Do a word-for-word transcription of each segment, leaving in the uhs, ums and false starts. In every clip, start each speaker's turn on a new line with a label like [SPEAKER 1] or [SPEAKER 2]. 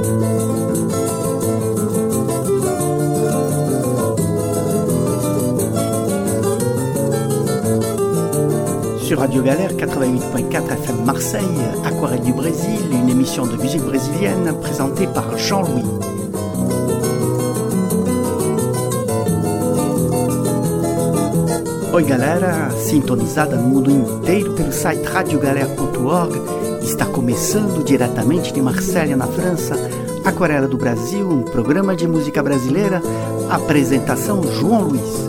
[SPEAKER 1] Sur Radio Galère quatre-vingt-huit point quatre F M Marseille, Aquarelle du Brésil, une émission de musique brésilienne présentée par Jean-Louis. Oi galera, sintonizada no mundo inteiro pelo site radio galera ponto org, está começando diretamente de Marselha, na França, Aquarela do Brasil, um programa de música brasileira, apresentação João Luiz.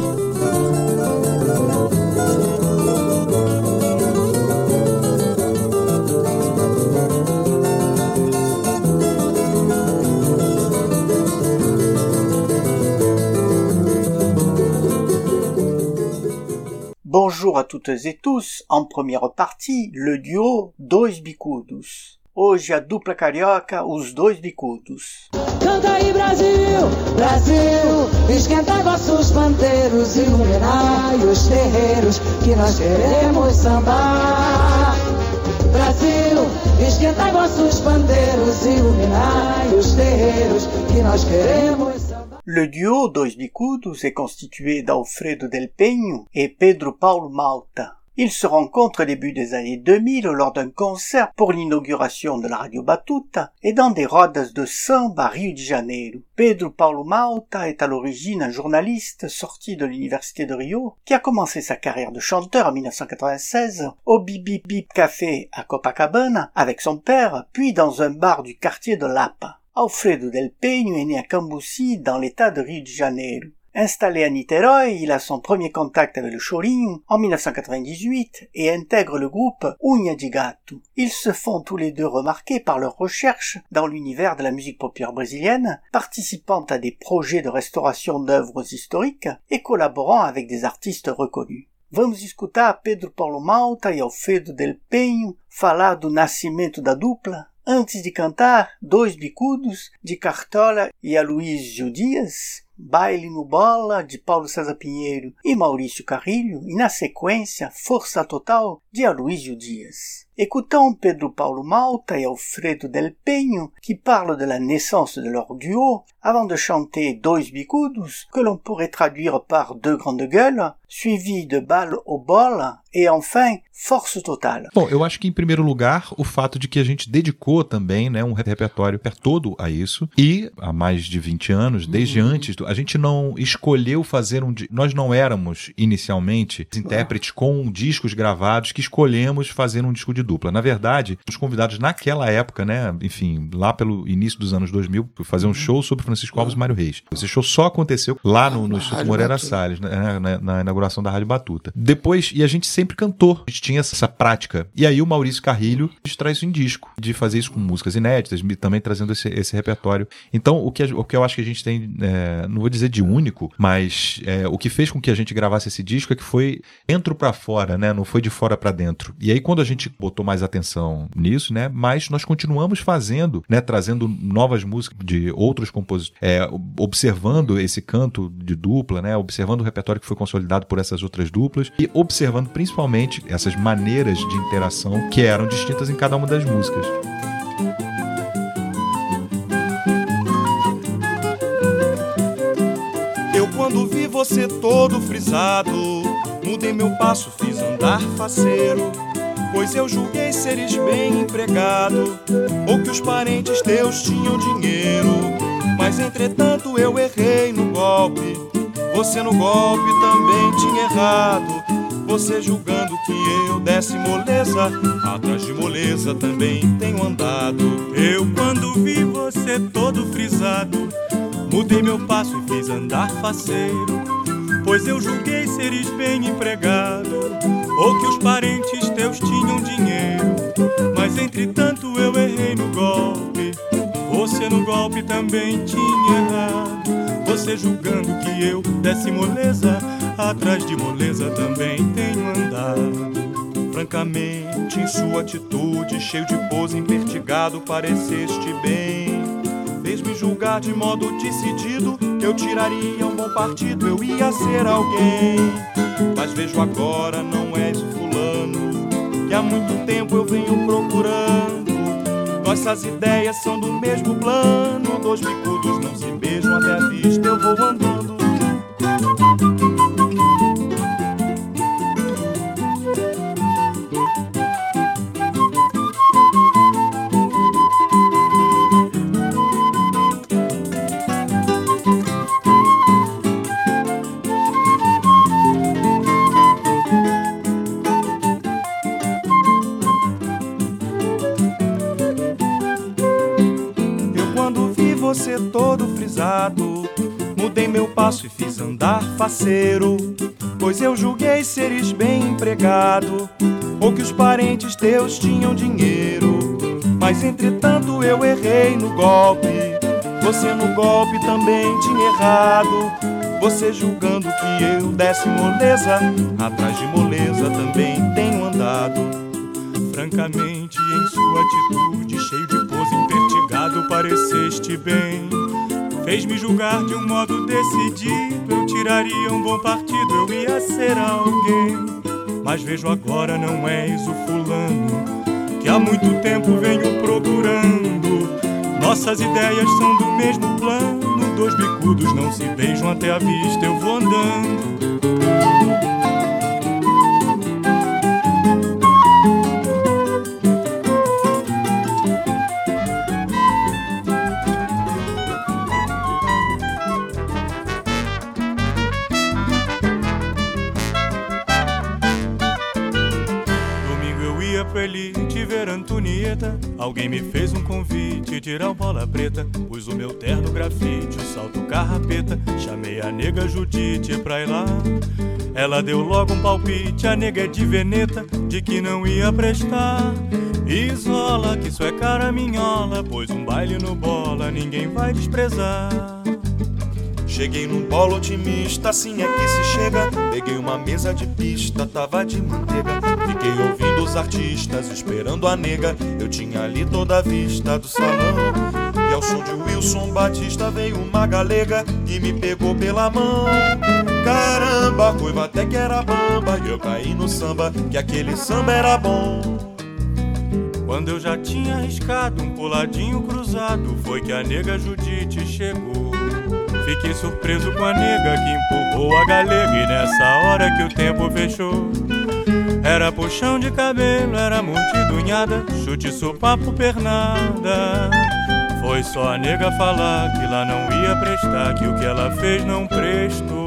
[SPEAKER 1] Bonjour à toutes et tous, en première partie, le duo Dois Bicudos. Hoje a dupla carioca, os Dois Bicudos.
[SPEAKER 2] Canta aí Brasil, Brasil, esquentai vossos pandeiros, iluminai os terreiros, que nós queremos sambar. Brasil, esquentai vossos pandeiros, iluminai os terreiros, que nós queremos sambar.
[SPEAKER 1] Le duo Dois Bicudos est constitué d'Alfredo Del Peño et Pedro Paulo Malta. Ils se rencontrent au début des années deux mille lors d'un concert pour l'inauguration de la Radio Batuta et dans des rodas de samba à Rio de Janeiro. Pedro Paulo Malta est à l'origine un journaliste sorti de l'université de Rio qui a commencé sa carrière de chanteur en dix-neuf cent quatre-vingt-seize au Bip Bip Bip Café à Copacabana avec son père, puis dans un bar du quartier de Lapa. Alfredo Del Peño est né à Cambuci, dans l'état de Rio de Janeiro. Installé à Niterói, il a son premier contact avec le chorinho en dix-neuf cent quatre-vingt-dix-huit et intègre le groupe Unha de Gato. Ils se font tous les deux remarquer par leur recherche dans l'univers de la musique populaire brésilienne, participant à des projets de restauration d'œuvres historiques et collaborant avec des artistes reconnus. Vamos escutar Pedro Paulo Malta e Alfredo Del Peño falar do nascimento da dupla, antes de cantar Dois Bicudos, de Cartola e Aloysio Dias, Baile no Bola, de Paulo César Pinheiro e Maurício Carrilho, e na sequência Força Total, de Aloysio Dias. Écoutons Pedro Paulo Malta et Alfredo Del Peño qui parlent de la naissance de leur duo avant de chanter Dois Bicudos, que l'on pourrait traduire par deux grandes gueules, suivi de Bal au Bola e enfin Força Total.
[SPEAKER 3] Bom, eu acho que em primeiro lugar o fato de que a gente dedicou também, né, um repertório todo a isso e há mais de vinte anos, desde uhum. antes, do, a gente não escolheu fazer um... Nós não éramos inicialmente intérpretes com discos gravados que escolhemos fazer um disco de dupla. Na verdade, os convidados naquela época, né, enfim, lá pelo início dos anos dois mil, fazer um show sobre Francisco Alves e Mário Reis. Esse show só aconteceu lá no, no Instituto Moreira Salles, né, na, na inauguração da Rádio Batuta. Depois, e a gente sempre cantou, a gente tinha essa prática. E aí o Maurício Carrilho traz isso em disco, de fazer isso com músicas inéditas, também trazendo esse, esse repertório. Então, o que, o que eu acho que a gente tem, é, não vou dizer de único, mas é, o que fez com que a gente gravasse esse disco é que foi dentro pra fora, né, não foi de fora pra dentro. E aí quando a gente botou mais atenção nisso, né, mas nós continuamos fazendo, né, trazendo novas músicas de outros compositores, é, observando esse canto de dupla, né, observando o repertório que foi consolidado por essas outras duplas e observando principalmente essas maneiras de interação que eram distintas em cada uma das músicas.
[SPEAKER 4] Eu quando vi você todo frisado, mudei meu passo, fiz andar faceiro, pois eu julguei seres bem empregado, ou que os parentes teus tinham dinheiro. Mas entretanto eu errei no golpe, você no golpe também tinha errado. Você julgando que eu desse moleza, atrás de moleza também tenho andado. Eu quando vi você todo frisado, mudei meu passo e fiz andar faceiro, pois eu julguei seres bem empregado, ou que os parentes teus tinham dinheiro. Mas entretanto eu errei no golpe, você no golpe também tinha errado. Você julgando que eu desse moleza, atrás de moleza também tenho andado. Francamente em sua atitude, cheio de pose, impertigado, pareceste bem. Fez-me julgar de modo decidido que eu tiraria um bom partido, eu ia ser alguém. Mas vejo agora não és o fulano que há muito tempo eu venho procurando. Nossas ideias são do mesmo plano. dois bicudos não se beijam até a vista, eu vou andando. Você todo frisado, mudei meu passo e fiz andar faceiro, pois eu julguei seres bem empregado, ou que os parentes teus tinham dinheiro. Mas entretanto eu errei no golpe, você no golpe também tinha errado. Você julgando que eu desse moleza, atrás de moleza também tenho andado. Francamente, em sua atitude, cheio de pose, impertigado, pareceste bem. Fez-me julgar de um modo decidido, eu tiraria um bom partido, eu ia ser alguém. Mas vejo agora não és o fulano que há muito tempo venho procurando. Nossas ideias são do mesmo plano, dois bicudos não se beijam até a vista, eu vou andando. Antonieta, alguém me fez um convite, tirar o bola preta, pus o meu terno grafite, o salto carrapeta, chamei a nega Judite pra ir lá. Ela deu logo um palpite, a nega é de veneta, de que não ia prestar. Isola, que isso é caraminhola, pois um baile no bola ninguém vai desprezar.
[SPEAKER 5] Cheguei num bolo otimista, assim é que se chega. Peguei uma mesa de pista, tava de manteiga. Fiquei ouvindo os artistas, esperando a nega. Eu tinha ali toda a vista do salão. E ao som de Wilson Batista veio uma galega e me pegou pela mão. Caramba, a ruiva até que era bamba, e eu caí no samba, que aquele samba era bom.
[SPEAKER 4] Quando eu já tinha arriscado um puladinho cruzado, foi que a nega Judite chegou. Fiquei surpreso com a nega que empurrou a galega, e nessa hora que o tempo fechou. Era puxão de cabelo, era mordidunhada, chute, sopapo, pernada. Foi só a nega falar que lá não ia prestar, que o que ela fez não prestou.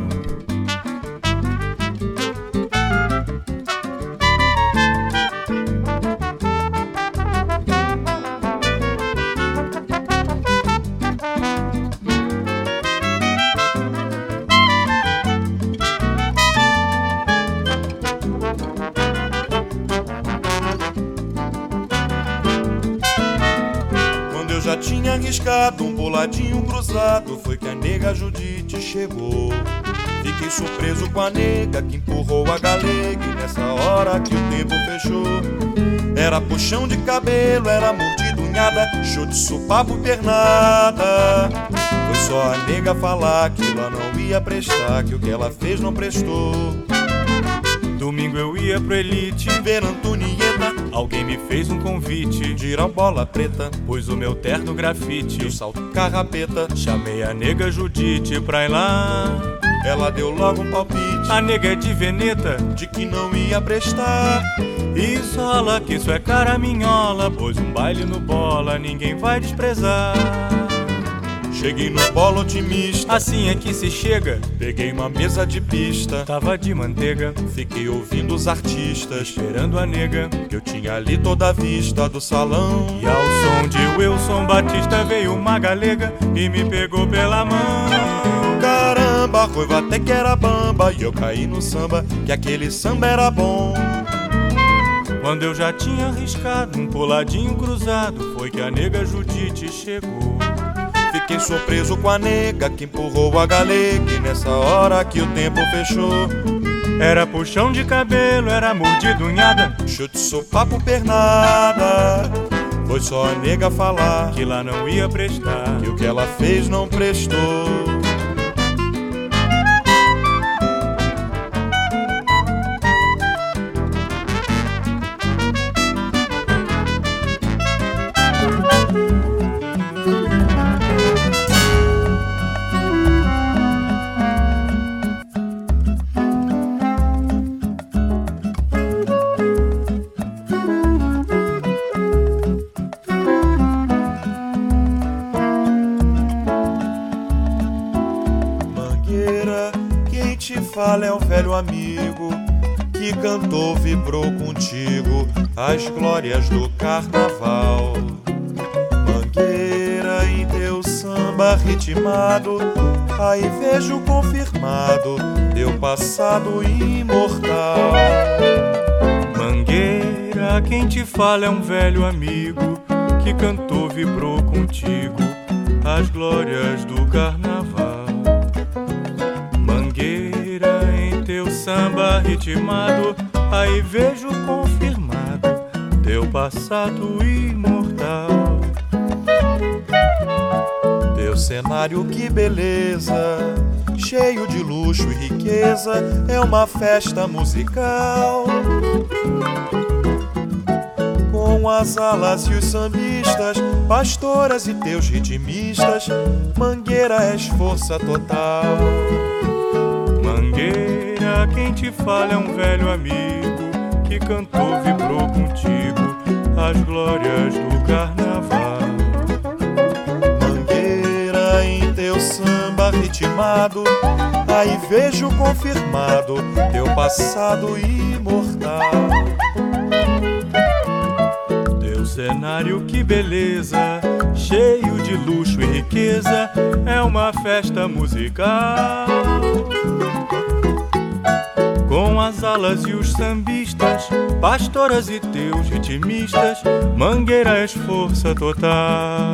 [SPEAKER 5] Tinha arriscado um boladinho cruzado, foi que a nega Judite chegou. Fiquei surpreso com a nega que empurrou a galega, e nessa hora que o tempo fechou. Era puxão de cabelo, era mordidunhada, chute, sopapo, pernada. Foi só a nega falar que lá não ia prestar, que o que ela fez não prestou.
[SPEAKER 4] Domingo eu ia pro Elite
[SPEAKER 5] ver Antonieta,
[SPEAKER 4] alguém me fez um convite,
[SPEAKER 5] tirar bola preta,
[SPEAKER 4] pus o meu terno grafite
[SPEAKER 5] e o salto carrapeta.
[SPEAKER 4] Chamei a nega Judite pra ir lá.
[SPEAKER 5] Ela deu logo um palpite,
[SPEAKER 4] a nega é de veneta,
[SPEAKER 5] de que não ia prestar.
[SPEAKER 4] Isola, que isso é caraminhola, pois um baile no bola ninguém vai desprezar.
[SPEAKER 5] Cheguei no bolo otimista,
[SPEAKER 4] assim é que se chega.
[SPEAKER 5] Peguei uma mesa de pista,
[SPEAKER 4] tava de manteiga.
[SPEAKER 5] Fiquei ouvindo os artistas,
[SPEAKER 4] esperando a nega,
[SPEAKER 5] que eu tinha ali toda a vista do salão.
[SPEAKER 4] E ao som de Wilson Batista veio uma galega e me pegou pela mão.
[SPEAKER 5] Caramba, a ruiva até que era bamba, e eu caí no samba, que aquele samba era bom.
[SPEAKER 4] Quando eu já tinha arriscado um puladinho cruzado, foi que a nega Judite chegou.
[SPEAKER 5] Fiquei surpreso com a nega que empurrou a galega, e nessa hora que o tempo fechou.
[SPEAKER 4] Era puxão de cabelo, era mordidunhada,
[SPEAKER 5] chute, sopapo, pernada. Foi só a nega falar
[SPEAKER 4] que lá não ia prestar,
[SPEAKER 5] que o que ela fez não prestou. fala é o velho amigo que cantou, vibrou contigo as glórias do carnaval. Mangueira, em teu samba ritmado, aí vejo confirmado teu passado imortal.
[SPEAKER 6] Mangueira, quem te fala é um velho amigo que cantou, vibrou contigo as glórias do carnaval. Mangueira, em teu samba ritmado, aí vejo confirmado teu passado imortal.
[SPEAKER 5] Teu cenário, que beleza, cheio de luxo e riqueza, é uma festa musical. Com as alas e os sambistas, pastoras e teus ritmistas, Mangueira és força total.
[SPEAKER 6] Mangueira, quem te fala é um velho amigo que cantou, vibrou contigo as glórias do carnaval.
[SPEAKER 5] Mangueira, em teu samba ritmado, aí vejo confirmado teu passado imortal.
[SPEAKER 6] Teu cenário, que beleza, cheio de luxo e riqueza, é uma festa musical. Com as alas e os sambistas, pastoras e teus ritmistas, Mangueira és força total.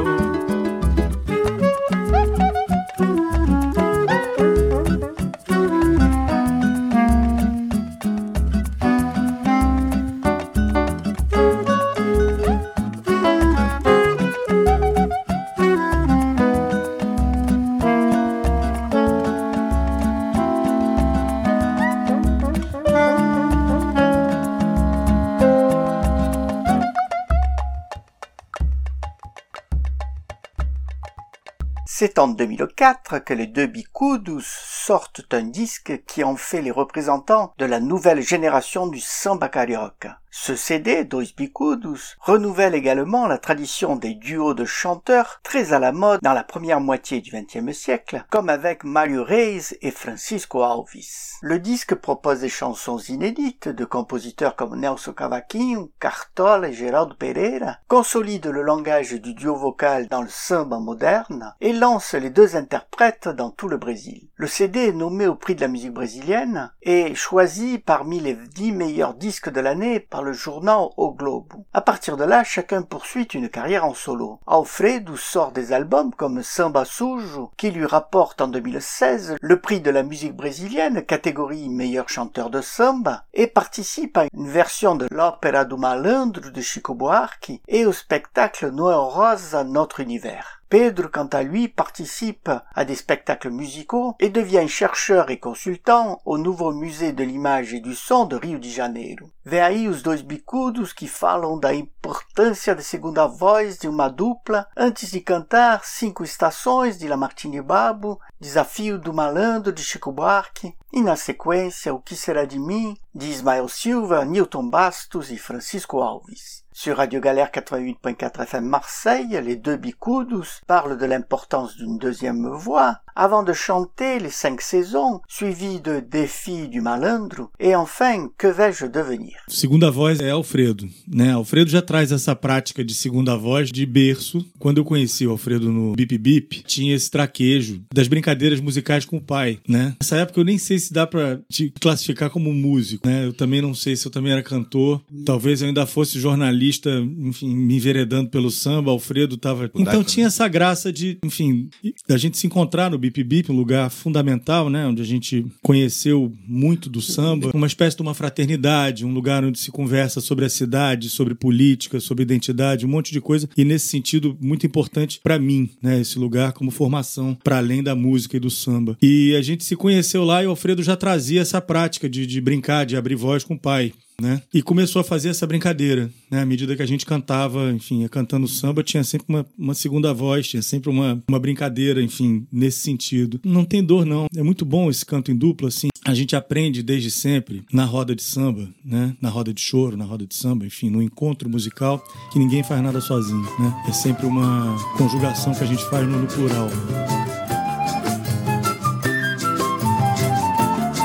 [SPEAKER 1] C'est en deux mille quatre que les deux Bicudos sortent un disque qui en fait les représentants de la nouvelle génération du samba carioca. Ce C D, Dois Bicudos, renouvelle également la tradition des duos de chanteurs très à la mode dans la première moitié du vingtième siècle, comme avec Mário Reis et Francisco Alves. Le disque propose des chansons inédites de compositeurs comme Nelson Cavaquinho, Cartola et Geraldo Pereira, consolide le langage du duo vocal dans le samba moderne et lance les deux interprètes dans tout le Brésil. Le C D est nommé au prix de la musique brésilienne et choisi parmi les dix meilleurs disques de l'année par le journal O Globo. À partir de là, chacun poursuit une carrière en solo. Alfredo sort des albums comme Samba Sujo, qui lui rapporte en deux mille seize le prix de la musique brésilienne, catégorie meilleur chanteur de samba, et participe à une version de l'Ópera do Malandro de Chico Buarque et au spectacle Noël Rosa Notre Univers. Pedro, quant à lui, participe à des spectacles musicaux et devient chercheur et consultant au nouveau musée de l'image et du son de Rio de Janeiro. Vê aí os dois bicudos que falam da importância da segunda voz de uma dupla antes de cantar Cinco Estações de Lamartine Babo, Desafio do Malandro de Chico Buarque e, na sequência, O Que Será de Mim de Ismael Silva, Newton Bastos e Francisco Alves. Sur Radio Galère quatre-vingt-huit point quatre F M Marseille, les deux Bicudos parlent de l'importance d'une deuxième voix avant de chanter les cinq saisons, suivies de Défi du Malandro et enfin Que vais-je devenir?
[SPEAKER 7] Segunda voz é Alfredo, né? Alfredo já traz essa prática de segunda voz de berço. Quando eu conheci o Alfredo no Bip Bip, tinha esse traquejo das brincadeiras musicais com o pai, né? Nessa época eu nem sei se dá pra te classificar como músico, né? Eu também não sei se eu também era cantor, talvez eu ainda fosse jornalista, enfim, me enveredando pelo samba. Alfredo tava... Então tinha essa graça de, enfim, da gente se encontrar no Bip Bip, um lugar fundamental, né? Onde a gente conheceu muito do samba, uma espécie de uma fraternidade, um lugar onde se conversa sobre a cidade, sobre política, sobre identidade, um monte de coisa, e nesse sentido muito importante pra mim, né? Esse lugar como formação para além da música e do samba. E a gente se conheceu lá e o Alfredo já trazia essa prática de, de brincar, de abrir voz com o pai, né? E começou a fazer essa brincadeira, né? À medida que a gente cantava, enfim, cantando samba, tinha sempre uma, uma segunda voz, tinha sempre uma, uma brincadeira, enfim, nesse sentido. Não tem dor, não. É muito bom esse canto em dupla, assim. A gente aprende desde sempre na roda de samba, né? Na roda de choro, na roda de samba, enfim, no encontro musical, que ninguém faz nada sozinho, né? É sempre uma conjugação que a gente faz no, no plural.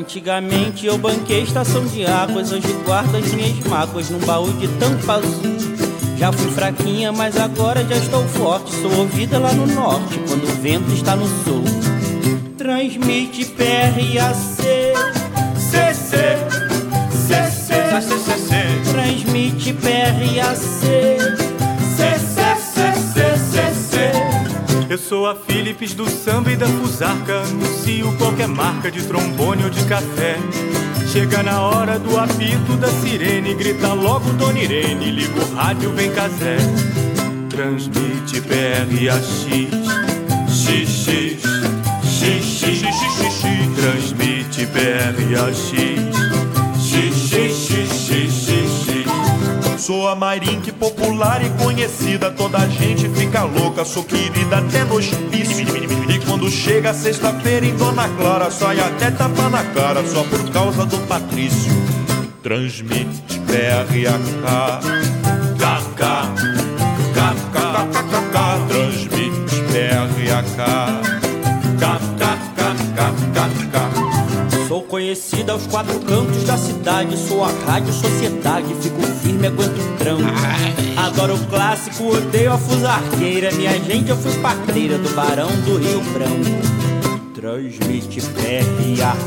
[SPEAKER 8] Antigamente eu banquei estação de águas, hoje guardo as minhas mágoas num baú de tampa azul. Já fui fraquinha, mas agora já estou forte. Sou ouvida lá no norte, quando o vento está no sul. Transmite P R A C
[SPEAKER 6] C C C C C C.
[SPEAKER 8] Transmite P R A C
[SPEAKER 6] C C C C C C. Eu sou a Philips do samba e da fusarca. Anuncio qualquer marca de trombone ou de café. Chega na hora do apito da sirene, grita logo Dona Irene, liga o rádio, vem Casé. Transmite P R A X X X X X X X. Transmite P R A X X X X X X.
[SPEAKER 5] Sou a Mairink popular e conhecida, toda a gente fica louca, sou querida até no hospício. E quando chega sexta-feira em Dona Clara, sai até tapa na cara só por causa do Patrício. Transmite P R A K K K K K K K. Transmite P R A K K K K K K K.
[SPEAKER 8] Sou conhecida aos quatro cantos da cidade, sou a rádio sociedade, fico firme, aguento o tranco. Adoro o clássico, odeio a fusarqueira, minha gente, eu fui parteira do Barão do Rio Branco. Transmite P R A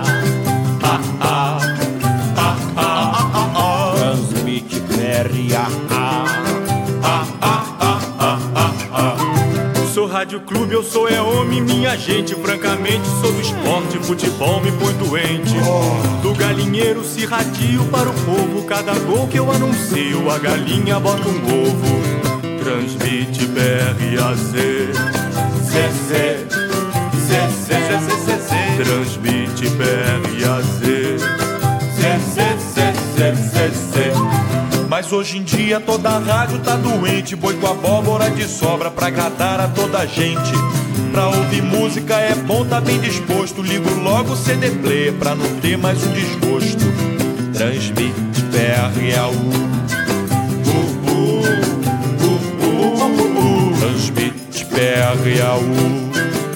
[SPEAKER 8] A. Transmite P R A
[SPEAKER 6] Sou Rádio Clube, eu sou é homem, minha gente. Francamente sou do esporte, futebol me põe doente. Do galinheiro se radio para o povo, cada gol que eu anuncio a galinha bota um ovo. Transmite P R A C C C C C C C. Transmite P R A C C C C C C.
[SPEAKER 5] Mas hoje em dia toda a rádio tá doente, boi com abóbora de sobra pra agradar a toda a gente. Pra ouvir música é bom, tá bem disposto, ligo logo o C D player pra não ter mais um desgosto. Transmite P R A U U U U U U. Transmite P R A U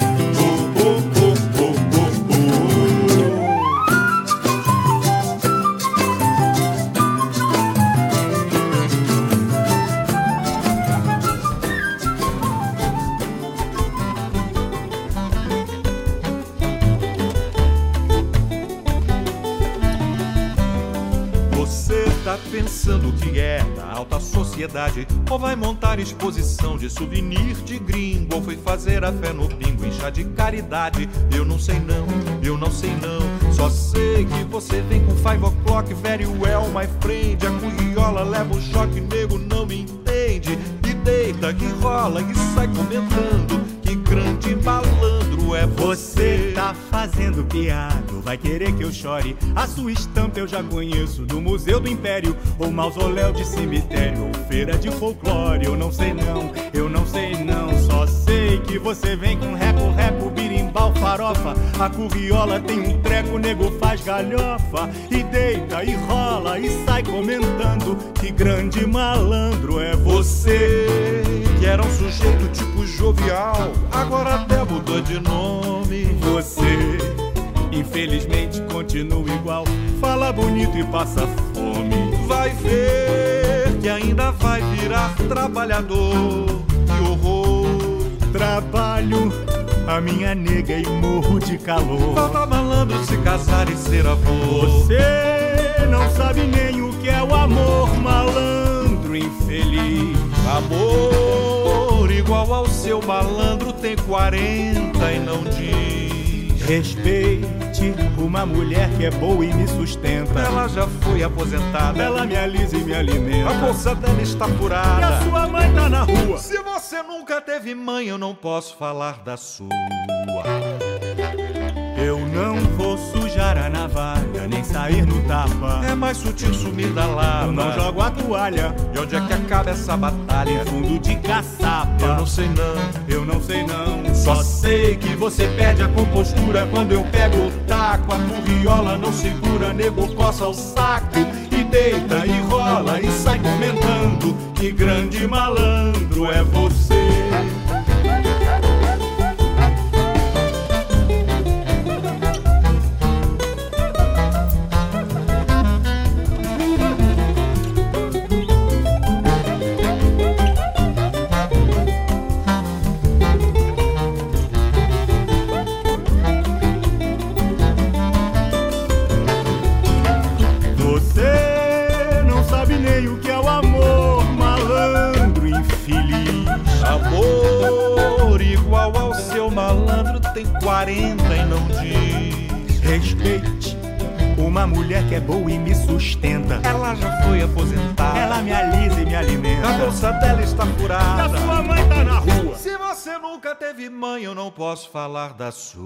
[SPEAKER 5] pensando que é da alta sociedade, ou vai montar exposição de souvenir de gringo, ou foi fazer a fé no pingo em chá de caridade. Eu não sei não, eu não sei não, só sei que você vem com five o'clock, very well my friend. A curriola leva o choque, nego não me entende, e deita que rola e sai comentando que grande malandro é você.
[SPEAKER 6] Você tá fazendo piada, vai querer que eu chore? A sua estampa eu já conheço, do Museu do Império, ou mausoléu de cemitério, ou feira de folclore. Eu não sei não, eu não sei não, só sei que você vem com reco-reco, birimbau, farofa. A curriola tem um treco, nego faz galhofa, e deita e rola e sai comentando que grande malandro é você.
[SPEAKER 5] Que era um sujeito tipo jovial, agora até mudou de nome.
[SPEAKER 6] Você, infelizmente, continua igual, fala bonito e passa fome.
[SPEAKER 5] Vai ver que ainda vai virar trabalhador. Que horror!
[SPEAKER 6] Trabalho a minha nega e morro de calor.
[SPEAKER 5] Falta malandro se casar e ser avô.
[SPEAKER 6] Você não sabe nem o que é o amor, malandro infeliz.
[SPEAKER 5] Amor igual ao seu malandro tem quarenta e não diz.
[SPEAKER 6] Respeite uma mulher que é boa e me sustenta.
[SPEAKER 5] Ela já foi aposentada,
[SPEAKER 6] ela me alisa e me alimenta.
[SPEAKER 5] A bolsa dela está furada
[SPEAKER 6] e a sua mãe tá na rua.
[SPEAKER 5] Se você nunca teve mãe, eu não posso falar da sua.
[SPEAKER 6] Eu não vou sujar a navalha, nem sair no tapa.
[SPEAKER 5] É mais sutil sumir da lava.
[SPEAKER 6] Eu não jogo a toalha.
[SPEAKER 5] E onde é que acaba essa batalha?
[SPEAKER 6] Fundo de caçapa.
[SPEAKER 5] Eu não sei não,
[SPEAKER 6] eu não sei não, só sei que você perde a compostura quando eu pego o taco. A curriola não segura, nego coça o saco e deita e rola e sai comentando que grande malandro é você.
[SPEAKER 5] tem quarenta e não diz.
[SPEAKER 6] Respeite uma mulher que é boa e me sustenta.
[SPEAKER 5] Ela já foi aposentada.
[SPEAKER 6] Ela me alisa e me alimenta.
[SPEAKER 5] A bolsa dela está furada.
[SPEAKER 6] A sua mãe tá na rua.
[SPEAKER 5] Se você nunca teve mãe, eu não posso falar da sua.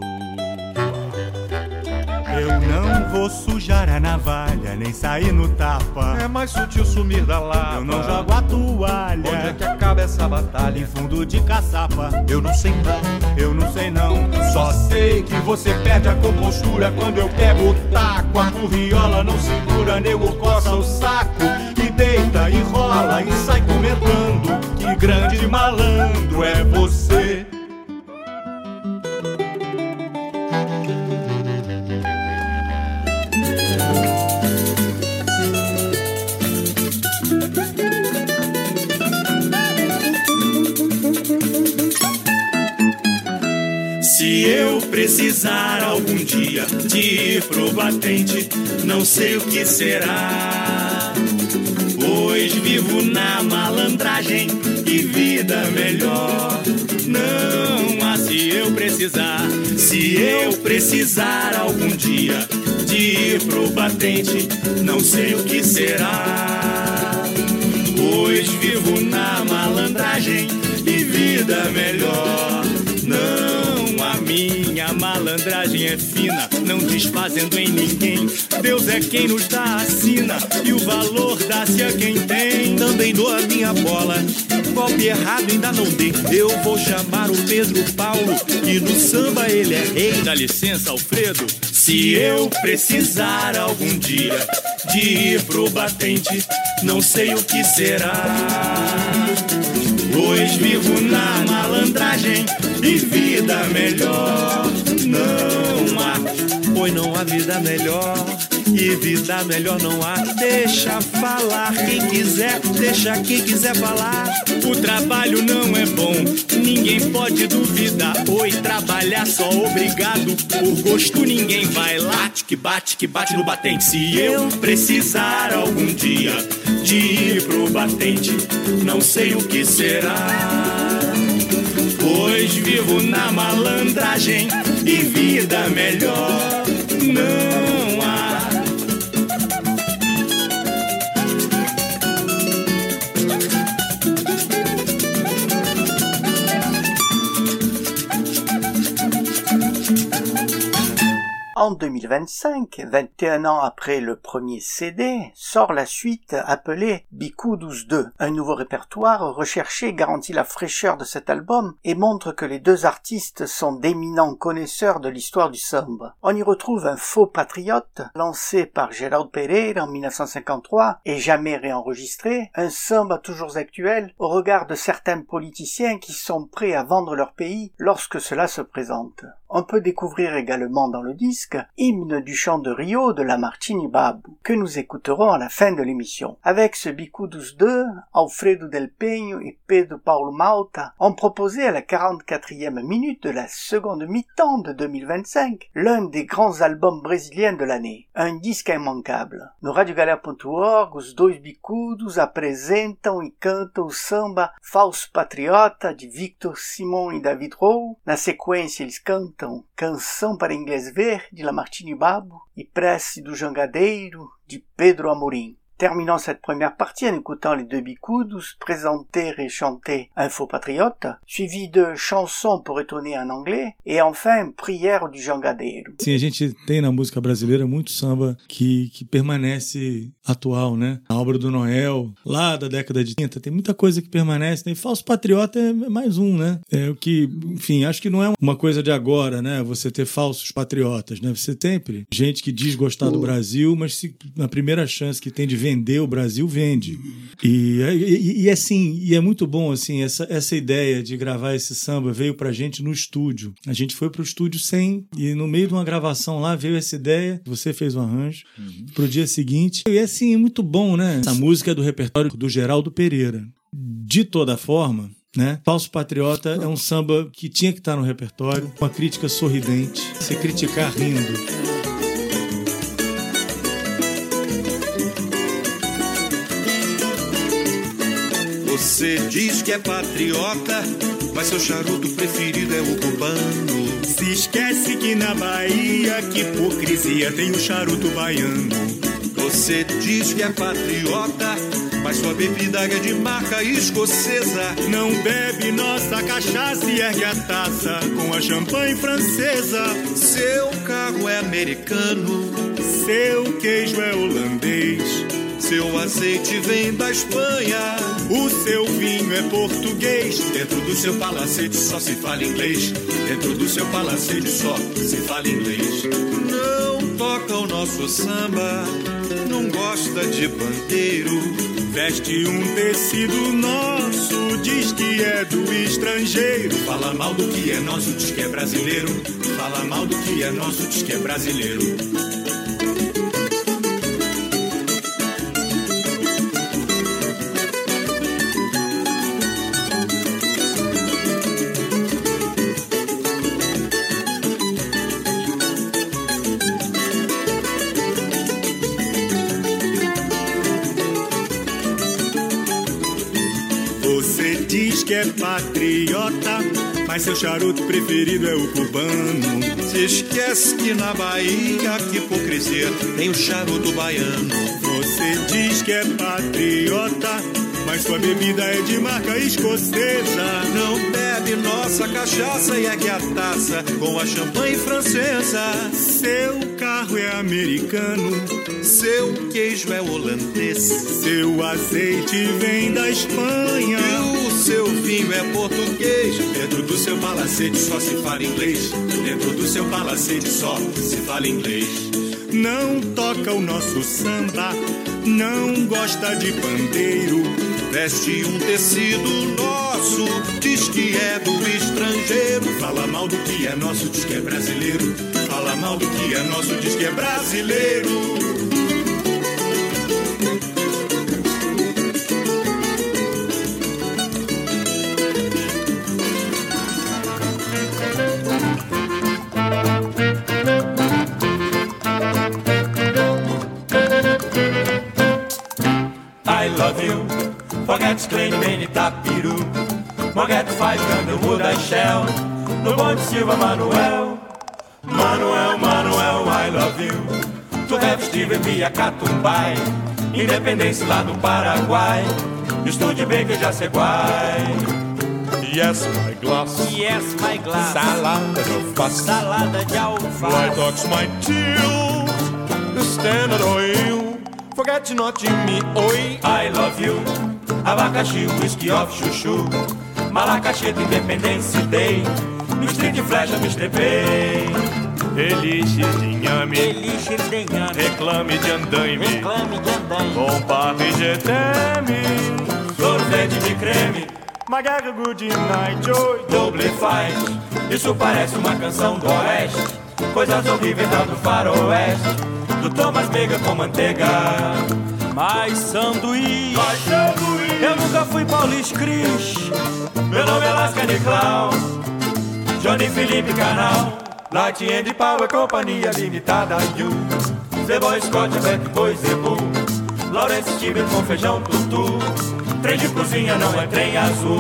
[SPEAKER 6] Eu não vou sujar a navalha, nem sair no tapa.
[SPEAKER 5] É mais sutil sumir da lava.
[SPEAKER 6] Eu não jogo a toalha.
[SPEAKER 5] Onde é que acaba essa batalha?
[SPEAKER 6] Em fundo de caçapa.
[SPEAKER 5] Eu não sei não,
[SPEAKER 6] eu não sei não. Só sei que você perde a compostura quando eu pego o taco. A curviola não segura, nego coça o saco e deita e rola e sai comentando. Que grande malandro é você. Se eu precisar algum dia de ir pro batente, não sei o que será, pois vivo na malandragem e vida melhor não há. Se eu precisar, se eu precisar algum dia de ir pro batente, não sei o que será, pois vivo na malandragem e vida melhor não há. Minha malandragem é fina, não desfazendo em ninguém. Deus é quem nos dá a sina e o valor dá-se a quem tem. Também dou a minha bola, golpe errado ainda não dei. Eu vou chamar o Pedro Paulo, que no samba ele é rei. Dá licença, Alfredo. Se eu precisar algum dia de ir pro batente, não sei o que será, pois vivo na malandragem e vida melhor não há. Pois não há vida melhor e vida melhor não há. Deixa falar quem quiser, deixa quem quiser falar. O trabalho não é bom, ninguém pode duvidar. Oi, trabalhar só obrigado, por gosto ninguém vai lá. Bate que bate, que bate no batente. Se eu precisar algum dia de ir pro batente, não sei o que será, pois vivo na malandragem e vida melhor não há.
[SPEAKER 1] En deux mille vingt-cinq, vingt et un ans après le premier C D, sort la suite appelée Biku douze deux. Un nouveau répertoire recherché garantit la fraîcheur de cet album et montre que les deux artistes sont d'éminents connaisseurs de l'histoire du samba. On y retrouve un faux patriote lancé par Geraldo Pereira en mille neuf cent cinquante-trois et jamais réenregistré, un samba toujours actuel au regard de certains politiciens qui sont prêts à vendre leur pays lorsque cela se présente. On peut découvrir également dans le disque Hymne du chant de Rio de Lamartine Babu, que nous écouterons à la fin de l'émission. Avec ce Biku douze deux, Alfredo Del Peño et Pedro Paulo Malta ont proposé à la quarante-quatrième minute de la seconde mi-temps de deux mille vingt-cinq l'un des grands albums brésiliens de l'année, un disque immanquable. No radio galera ponto org, os dois bicudos apresentam e cantam o samba Falso Patriota de Victor Simon e David Rowe. Na sequência eles cantam Canção para Inglês Ver, de Lamartine Babu, e Prece do Jangadeiro, de Pedro Amorim. Terminons cette première partie en écoutant les deux bicudos présenter et chanter Un faux patriote, suivi de Chansons pour étonner en anglais, e enfin Prière du Jangadeiro.
[SPEAKER 7] Sim, a gente tem na música brasileira muito samba que, que permanece atual, né? A obra do Noel, lá da década de trinta, tem muita coisa que permanece, né? E Falso Patriota é mais um, né? É o que, enfim, acho que não é uma coisa de agora, né? Você ter falsos patriotas, né? Você tem gente que diz gostar do Brasil, mas se, na primeira chance que tem de vender o Brasil, vende. E, e, e assim, e é muito bom, assim, essa, essa ideia de gravar esse samba veio pra gente no estúdio. A gente foi pro estúdio sem, e no meio de uma gravação lá veio essa ideia, você fez o arranjo, uhum. Pro dia seguinte. E assim, é muito bom, né? Essa música é do repertório do Geraldo Pereira. De toda forma, né? Falso Patriota é um samba que tinha que estar no repertório, uma crítica sorridente, você criticar rindo.
[SPEAKER 5] Você diz que é patriota, mas seu charuto preferido é o cubano.
[SPEAKER 6] Se esquece que na Bahia, que hipocrisia, tem o charuto baiano.
[SPEAKER 5] Você diz que é patriota, mas sua bebida é de marca escocesa.
[SPEAKER 6] Não bebe nossa cachaça e ergue a taça com a champanhe francesa.
[SPEAKER 5] Seu carro é americano,
[SPEAKER 6] seu queijo é holandês,
[SPEAKER 5] seu azeite vem da Espanha,
[SPEAKER 6] o seu vinho é português.
[SPEAKER 5] Dentro do seu palacete só se fala inglês. Dentro do seu palacete só se fala inglês. Não toca o nosso samba, não gosta de pandeiro.
[SPEAKER 6] Veste um tecido nosso, diz que é do estrangeiro.
[SPEAKER 5] Fala mal do que é nosso, diz que é brasileiro. Fala mal do que é nosso, diz que é brasileiro.
[SPEAKER 6] Que é patriota, mas seu charuto preferido é o cubano.
[SPEAKER 5] Se esquece que na Bahia, que hipocrisia, tem o charuto baiano.
[SPEAKER 6] Você diz que é patriota, mas sua bebida é de marca escocesa.
[SPEAKER 5] Não bebe nossa cachaça e ergue a taça com a champanhe francesa.
[SPEAKER 6] Seu carro é americano,
[SPEAKER 5] seu queijo é holandês,
[SPEAKER 6] seu azeite vem da Espanha,
[SPEAKER 5] e o seu vinho é português. Dentro do seu palacete só se fala inglês. Dentro do seu palacete só se fala inglês.
[SPEAKER 6] Não toca o nosso samba, não gosta de pandeiro.
[SPEAKER 5] Veste um tecido nosso, diz que é do estrangeiro.
[SPEAKER 6] Fala mal do que é nosso, diz que é brasileiro. Fala mal do que é nosso, diz que é brasileiro.
[SPEAKER 8] I love you. Forget Klein, Beni, Tapiru. Forget five Underwood, I shall. No bonde Silva, Manuel. Manuel, Manuel, I love you. To have Steve via Catumbai. Independência lá do Paraguai. Estude bem que eu já sei guai.
[SPEAKER 5] Yes, my glass.
[SPEAKER 8] Yes, my glass.
[SPEAKER 5] Salada de alface.
[SPEAKER 8] Salada de alface.
[SPEAKER 5] White Ox, my teal. The Standard Oil. Forget not Jimmy, oi.
[SPEAKER 8] I love you. Abacaxi, whisky off, chuchu. Malacacheta, Independência Day. No Street Flecha, me estrepei.
[SPEAKER 6] Elixir de inhame,
[SPEAKER 8] Elixir de inhame.
[SPEAKER 6] reclame de andaime,
[SPEAKER 8] Reclame de andaime.
[SPEAKER 6] Bom papo e geteme,
[SPEAKER 8] Sorvete de creme.
[SPEAKER 6] Magaga good night, oi.
[SPEAKER 8] Double faz. Isso parece uma canção do Oeste. Coisas horríveis lá do Faroeste. Do Thomas Mega com manteiga. Mais sanduíche.
[SPEAKER 6] Mais sanduíche.
[SPEAKER 8] Eu nunca fui Paulis Cris. Meu nome é Lasca Niclau. Johnny Felipe Canal. Light and Power Companhia Limitada. You Zeboy Scott, Black Boy Zebu. Lawrence Tiber com feijão tutu. Trem de cozinha não é trem azul.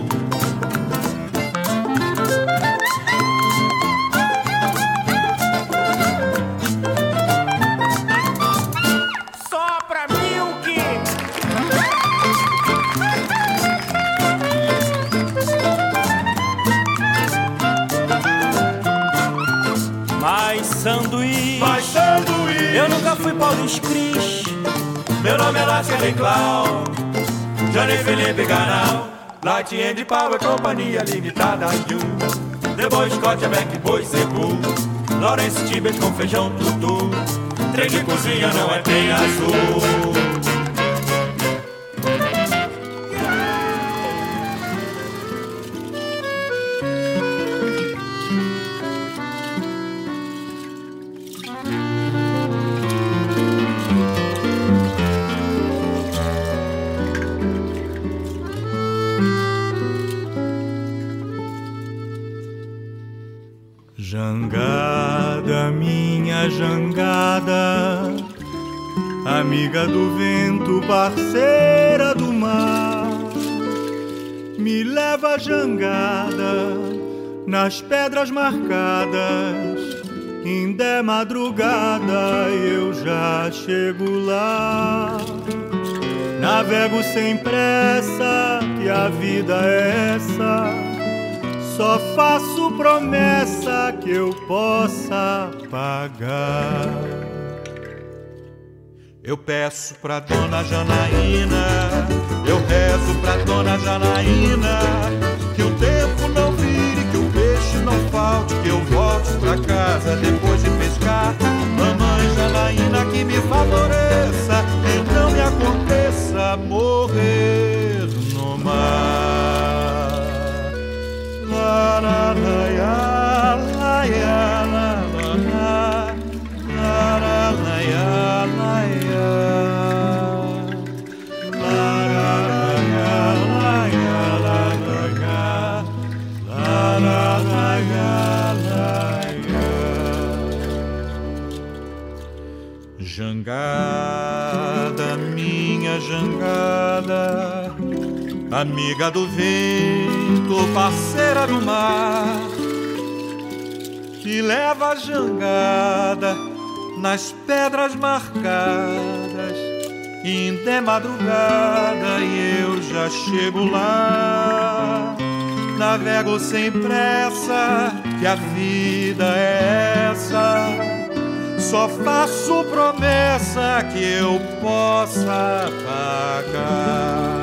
[SPEAKER 8] Sanduíche.
[SPEAKER 6] Mais sanduíche.
[SPEAKER 8] Eu nunca fui Paulis Cris. Meu nome é Lasca Niclau. Johnny Felipe Canal. Light and Power Companhia Limitada. You The Boy Scott, Black Boy Zebu. Lawrence Tibet com feijão tutu. Trem de cozinha não é trem azul.
[SPEAKER 6] Jangada, minha jangada, amiga do vento, parceira do mar. me leva a jangada nas pedras marcadas. Ainda é madrugada, eu já chego lá. Navego sem pressa, que a vida é essa. Só faço promessa que eu possa pagar.
[SPEAKER 5] Eu peço pra dona Janaína, eu rezo pra dona Janaína, que o tempo não vire, que o peixe não falte, que eu volte pra casa depois de pescar. Mamãe Janaína, que me favoreça e não me aconteça morrer no mar. La la la ya, la ya la la la, la la la ya, la ya, la la la ya, la ya, la la ya, la la la ya, la ya. Jangada, minha jangada, amiga do vento, parceira do mar, que leva a jangada nas pedras marcadas. Ainda é madrugada e eu já chego lá. Navego sem pressa, que a vida é essa. Só faço promessa que eu possa pagar.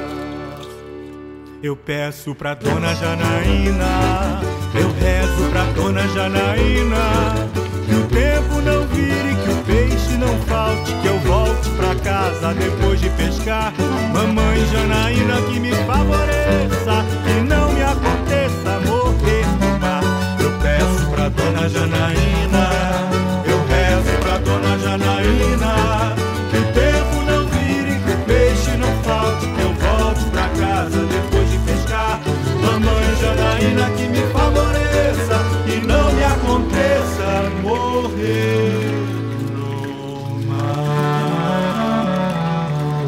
[SPEAKER 6] Eu peço pra dona Janaína, eu rezo pra dona Janaína, que o tempo não vire, que o peixe não falte, que eu volte pra casa depois de pescar. Mamãe Janaína, que me favoreça, que não me aconteça morrer no mar. Eu peço pra dona Janaína, eu rezo pra dona Janaína, que o tempo não vire, que o peixe não falte, que eu volte pra casa depois de pescar. Mamãe Janaína, que me favoreça, que não me aconteça morrer no mar.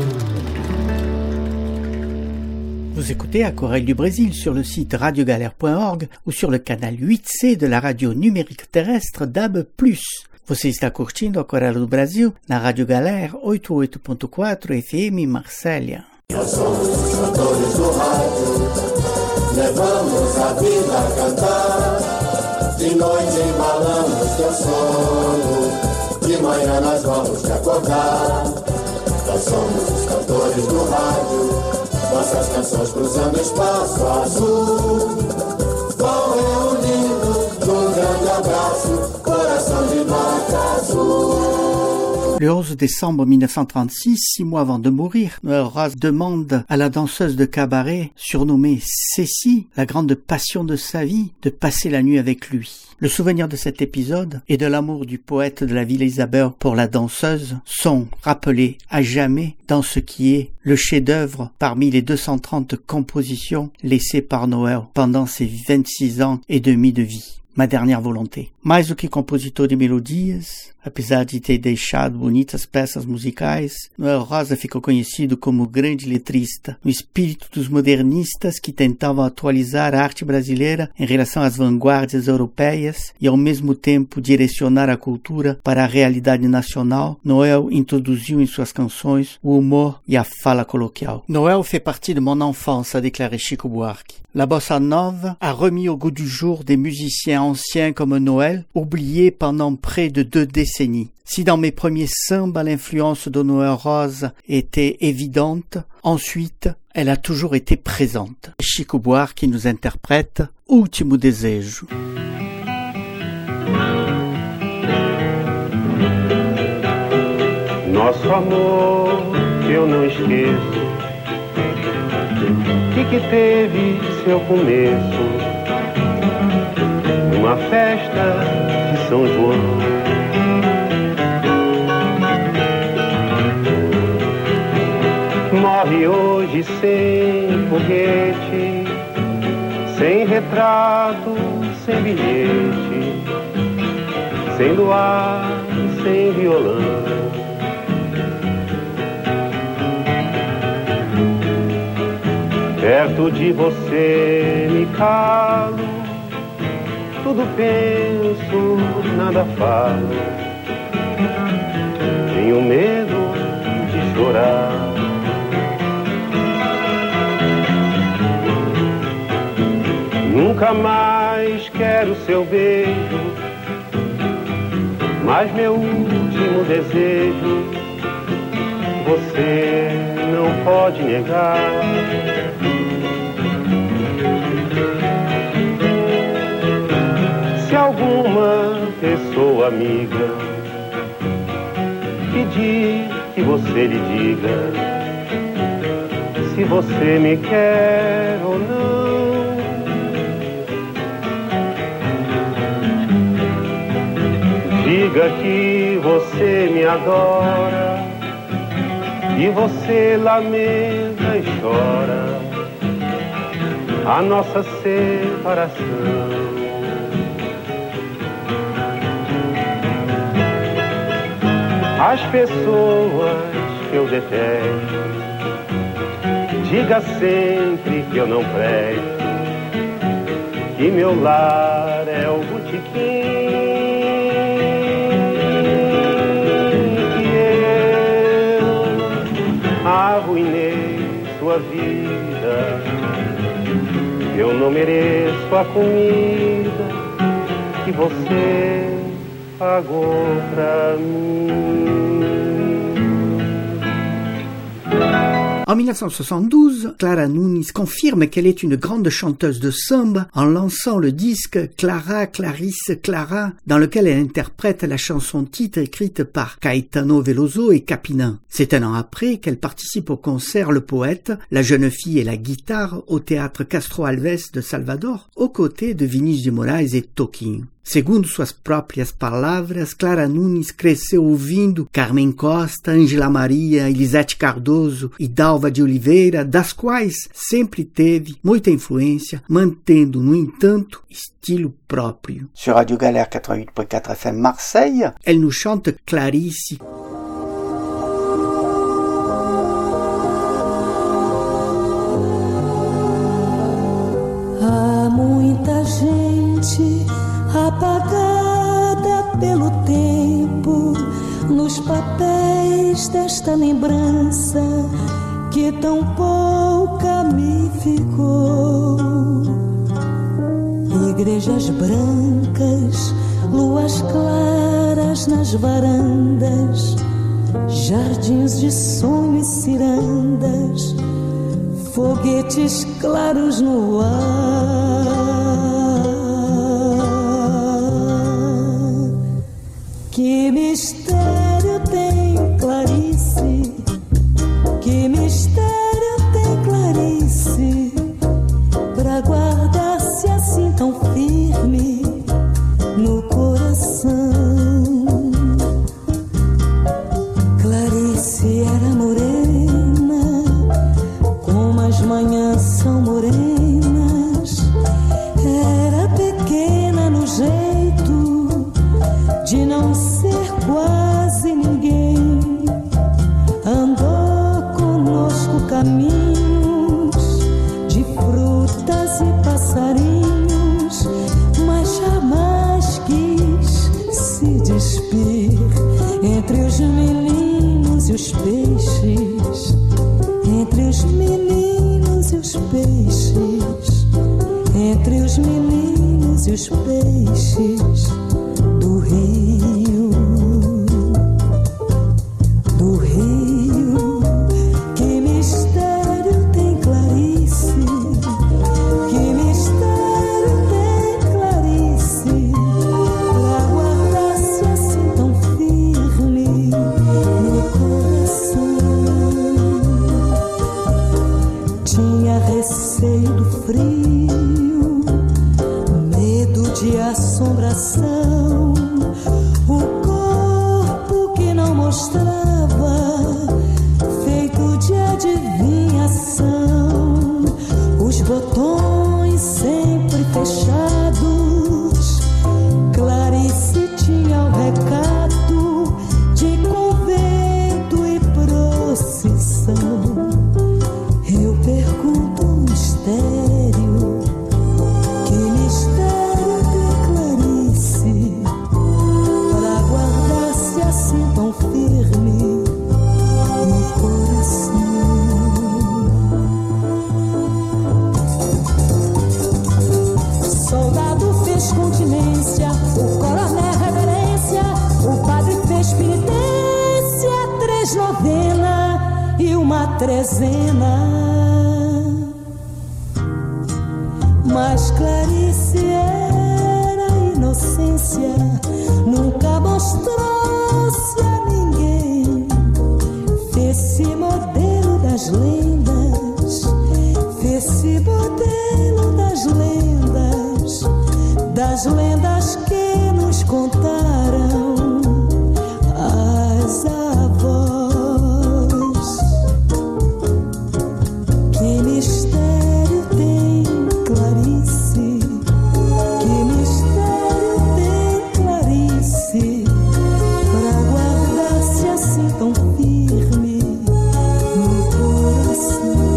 [SPEAKER 1] Vous écoutez Aquarelle du Brésil sur le site radio galère point org ou sur le canal huit C de la radio numérique terrestre D A B plus. Você está curtindo Aquarela do Brasil na Rádio Galera oitenta e oito ponto quatro F M Marsella.
[SPEAKER 9] Nós somos os cantores do rádio, levamos a vida a cantar. De noite embalamos teu sono, de manhã nós vamos te acordar. Nós somos os cantores do rádio, nossas canções cruzando espaço azul. Vão reunindo num grande abraço, coração de nota azul.
[SPEAKER 1] Le onze décembre mille neuf cent trente-six, six mois avant de mourir, Noël Roz demande à la danseuse de cabaret, surnommée Cécile, la grande passion de sa vie, de passer la nuit avec lui. Le souvenir de cet épisode et de l'amour du poète de la ville Isabelle pour la danseuse sont rappelés à jamais dans ce qui est le chef-d'œuvre parmi les deux cent trente compositions laissées par Noël pendant ses vingt-six ans et demi de vie. Ma dernière volonté. Mais do que compositor de melodias, apesar de ter deixado bonitas peças musicais, Noel Rosa ficou conhecido como grande letrista, no espírito dos modernistas que tentavam atualizar a arte brasileira em relação às vanguardas europeias e ao mesmo tempo direcionar a cultura para a realidade nacional. Noel introduziu em suas canções o humor e a fala coloquial. Noel fait partie de mon enfance, a déclaré Chico Buarque. La bossa nova a remis au goût du jour des musiciens anciens comme Noël, oubliés pendant près de deux décennies. Si dans mes premiers sambas l'influence de Noël Rosa était évidente, ensuite elle a toujours été présente. Chico Buarque qui nous interprète Último Desejo.
[SPEAKER 10] Nosso amor que eu não esqueço, e que teve seu começo numa festa de São João. Morre hoje sem foguete, sem retrato, sem bilhete, sem luar, sem violão. Perto de você me calo, tudo penso, nada falo. Tenho medo de chorar. Nunca mais quero seu beijo, mas meu último desejo você não pode negar. Se alguma pessoa amiga pedir que você lhe diga se você me quer ou não, diga que você me adora e você lamenta e chora a nossa separação. As pessoas que eu detesto, diga sempre que eu não presto, que meu lar é o botequim, que eu arruinei sua vida, eu não mereço a comida que você pagou pra mim.
[SPEAKER 1] En mille neuf cent soixante-douze, Clara Nunes confirme qu'elle est une grande chanteuse de samba en lançant le disque Clara, Clarisse, Clara, dans lequel elle interprète la chanson-titre écrite par Caetano Veloso et Capina. C'est un an après qu'elle participe au concert Le Poète, la jeune fille et la guitare au théâtre Castro Alves de Salvador, aux côtés de Vinícius de Moraes et Toquinho. Segundo suas próprias palavras, Clara Nunes cresceu ouvindo Carmen Costa, Ângela Maria, Elisete Cardoso e Dalva de Oliveira, das quais sempre teve muita influência, mantendo, no entanto, estilo próprio.
[SPEAKER 11] Sur Radio Galère quatre-vingt-huit point quatre F M Marseille,
[SPEAKER 1] elle nous chante Clarice.
[SPEAKER 2] Há muita gente apagada pelo tempo nos papéis desta lembrança que tão pouca me ficou. Igrejas brancas, luas claras nas varandas, jardins de sonho e cirandas, foguetes claros no ar. Que mistério tem Clarice? Que mistério tem Clarice? Pra guardar-se assim tão firme no coração. Clarice era morena, como as manhãs são morenas. Era pequena no jeito de não ser quase ninguém. Andou conosco caminhos de frutas e passarinhos, mas jamais quis se despir entre os meninos e os peixes, entre os meninos e os peixes, entre os meninos e os peixes do rio, do rio. Que mistério tem Clarice? Que mistério tem Clarice? Pra guardar-se assim tão firme no coração. Tinha receio do frio, medo de assombração, o corpo que não mostrava, feito de adivinhação, os botões sempre fechados. Clarice tinha o recado de convento e procissão. Eu pergunto onde trezena. Mas Clarice era inocência, nunca mostrou-se a ninguém. Fez-se modelo das lendas, fez-se modelo das lendas, das lendas que nos contaram as avós. Que mistério tem Clarice, que mistério tem Clarice, pra guardar-se assim tão firme no coração.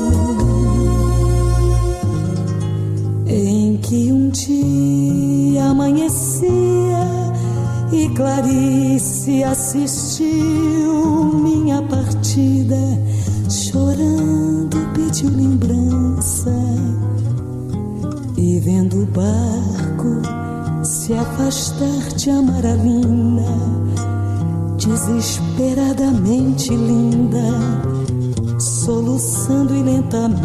[SPEAKER 2] Em que um dia amanhecia e Clarice assistiu minha partida, chorando pediu lembrança, e vendo o barco se afastar de Amaralina, desesperadamente linda, soluçando e lentamente,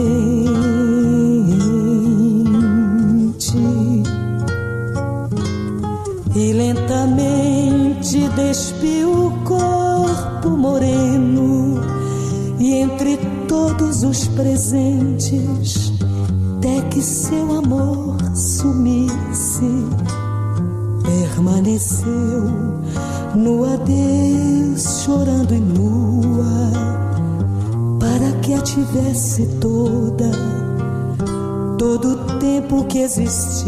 [SPEAKER 2] e lentamente despiu o corpo moreno, e entre todos os presentes, até que seu amor sumisse, permaneceu no adeus, chorando e nua, para que a tivesse toda, todo o tempo que existisse.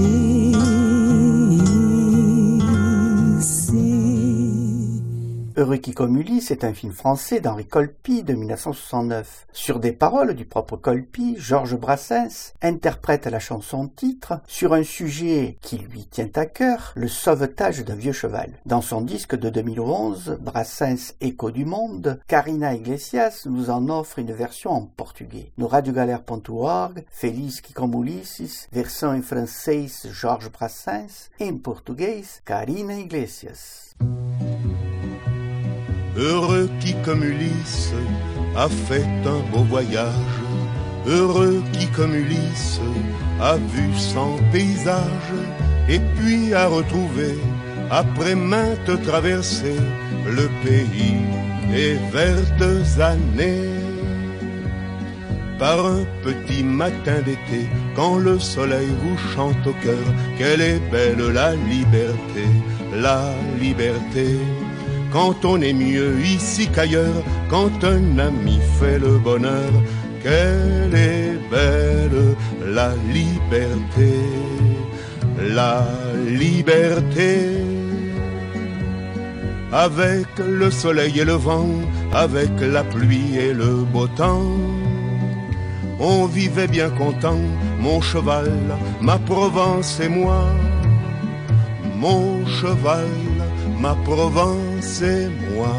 [SPEAKER 11] Heureux qui comme Ulysse est un film français d'Henri Colpi de mille neuf cent soixante-neuf. Sur des paroles du propre Colpi, Georges Brassens interprète la chanson titre sur un sujet qui lui tient à cœur, le sauvetage d'un vieux cheval. Dans son disque de deux mille onze, Brassens Écho du monde, Karina Iglesias nous en offre une version en portugais. No radiogalère ponto org, Feliz que como Ulisses, versão em francês Georges Brassens, em português Karina Iglesias.
[SPEAKER 12] Heureux qui comme Ulysse a fait un beau voyage, heureux qui comme Ulysse a vu cent paysages, et puis a retrouvé, après maintes traversées, le pays des vertes années. Par un petit matin d'été, quand le soleil vous chante au cœur, quelle est belle la liberté, la liberté. Quand on est mieux ici qu'ailleurs, quand un ami fait le bonheur, quelle est belle la liberté, la liberté. Avec le soleil et le vent, avec la pluie et le beau temps, on vivait bien content, mon cheval, ma Provence et moi. Mon cheval, ma Provence et moi.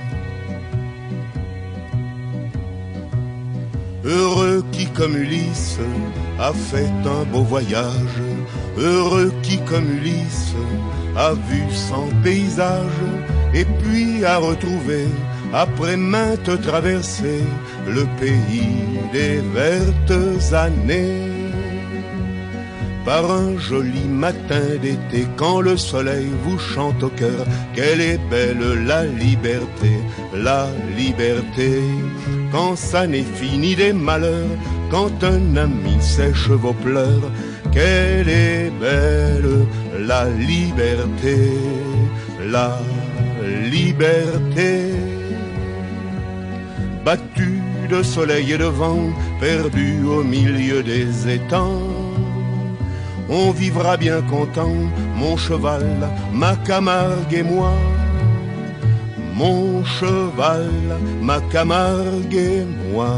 [SPEAKER 12] Heureux qui comme Ulysse a fait un beau voyage, heureux qui comme Ulysse a vu cent paysages, et puis a retrouvé, après maintes traversées, le pays des vertes années. Par un joli matin d'été, quand le soleil vous chante au cœur, quelle est belle la liberté, la liberté. Quand ça n'est fini des malheurs, quand un ami sèche vos pleurs, quelle est belle la liberté, la liberté. Battu de soleil et de vent, perdu au milieu des étangs, on vivra bien content, mon cheval, ma Camargue et moi. Mon cheval, ma Camargue et moi.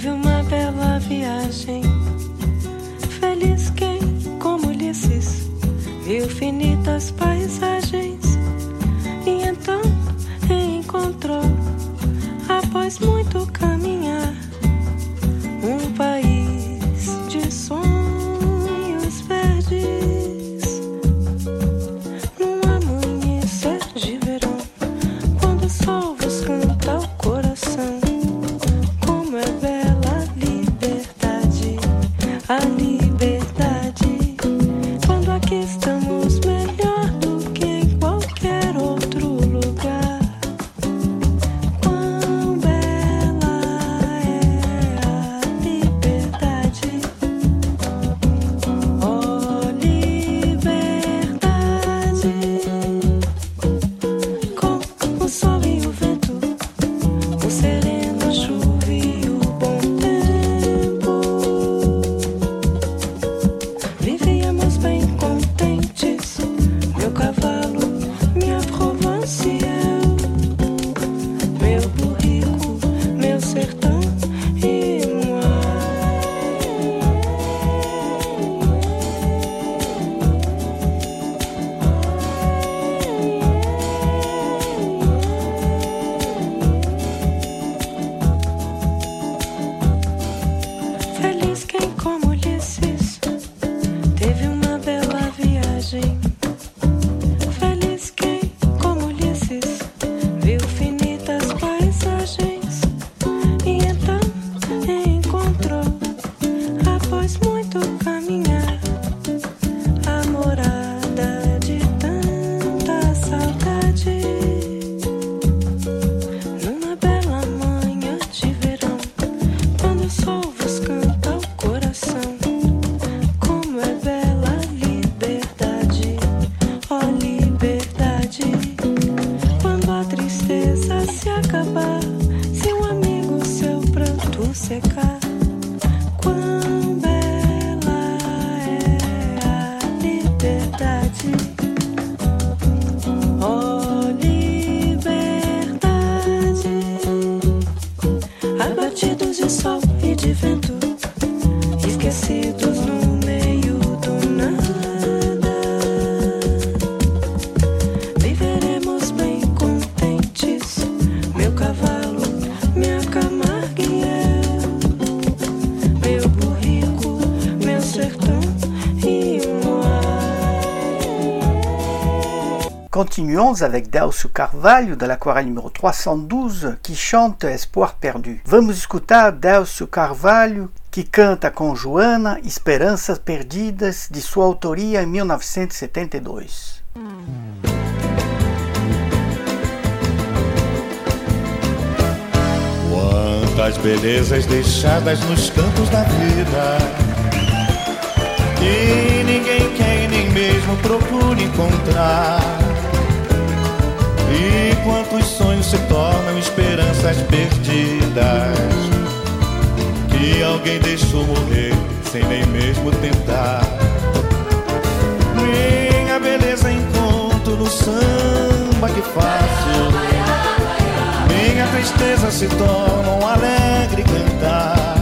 [SPEAKER 2] Teve uma bela viagem, feliz quem, como Ulisses, viu finitas paisagens e então encontrou, após muito caminhar, um país de sonhos verdes. Num amanhecer de verão, quando o sol vos canta o coração, como é bela a liberdade, a liberdade. Quando aqui estamos melhor do que em qualquer outro lugar. Quão bela é a liberdade, oh liberdade. Com o sol e o vento, o sereno, a chuva e o bom tempo, vivíamos bem contentes. Meu cavalo, minha Provence, eu, meu burrico, meu sertão e moi. Feliz quem, como Ulisses, teve uma bela viagem. Feliz quem, como Ulisses, viu finitas paisagens e então encontrou, após muito caminhar, a morada de tanta saudade. Numa bela manhã de verão, quando o sol vos canta o coração, como é bela a liberdade, ó liberdade. Quando a tristeza se acabar, seu amigo, seu pranto secar, quão bela é a liberdade, ó liberdade. Abatidos de sol e de vento, esquecidos no meio do nada, viveremos bem contentes. Meu cavalo, minha Camargue e eu, meu burrico, meu sertão e moi.
[SPEAKER 1] Continuons avec Delcio Carvalho de l'Aquarelle numéro trois cent douze qui chante Espoir Perdu. Vamos escutar Delcio Carvalho que canta com Joana Esperanças Perdidas, de sua autoria em mil novecentos e setenta e dois.
[SPEAKER 5] Quantas belezas deixadas nos cantos da vida, que ninguém quer e nem mesmo procura encontrar. E quantos sonhos se tornam esperanças perdidas, que alguém deixou morrer sem nem mesmo tentar. Minha beleza encontro no samba que faço, minha tristeza se torna um alegre cantar.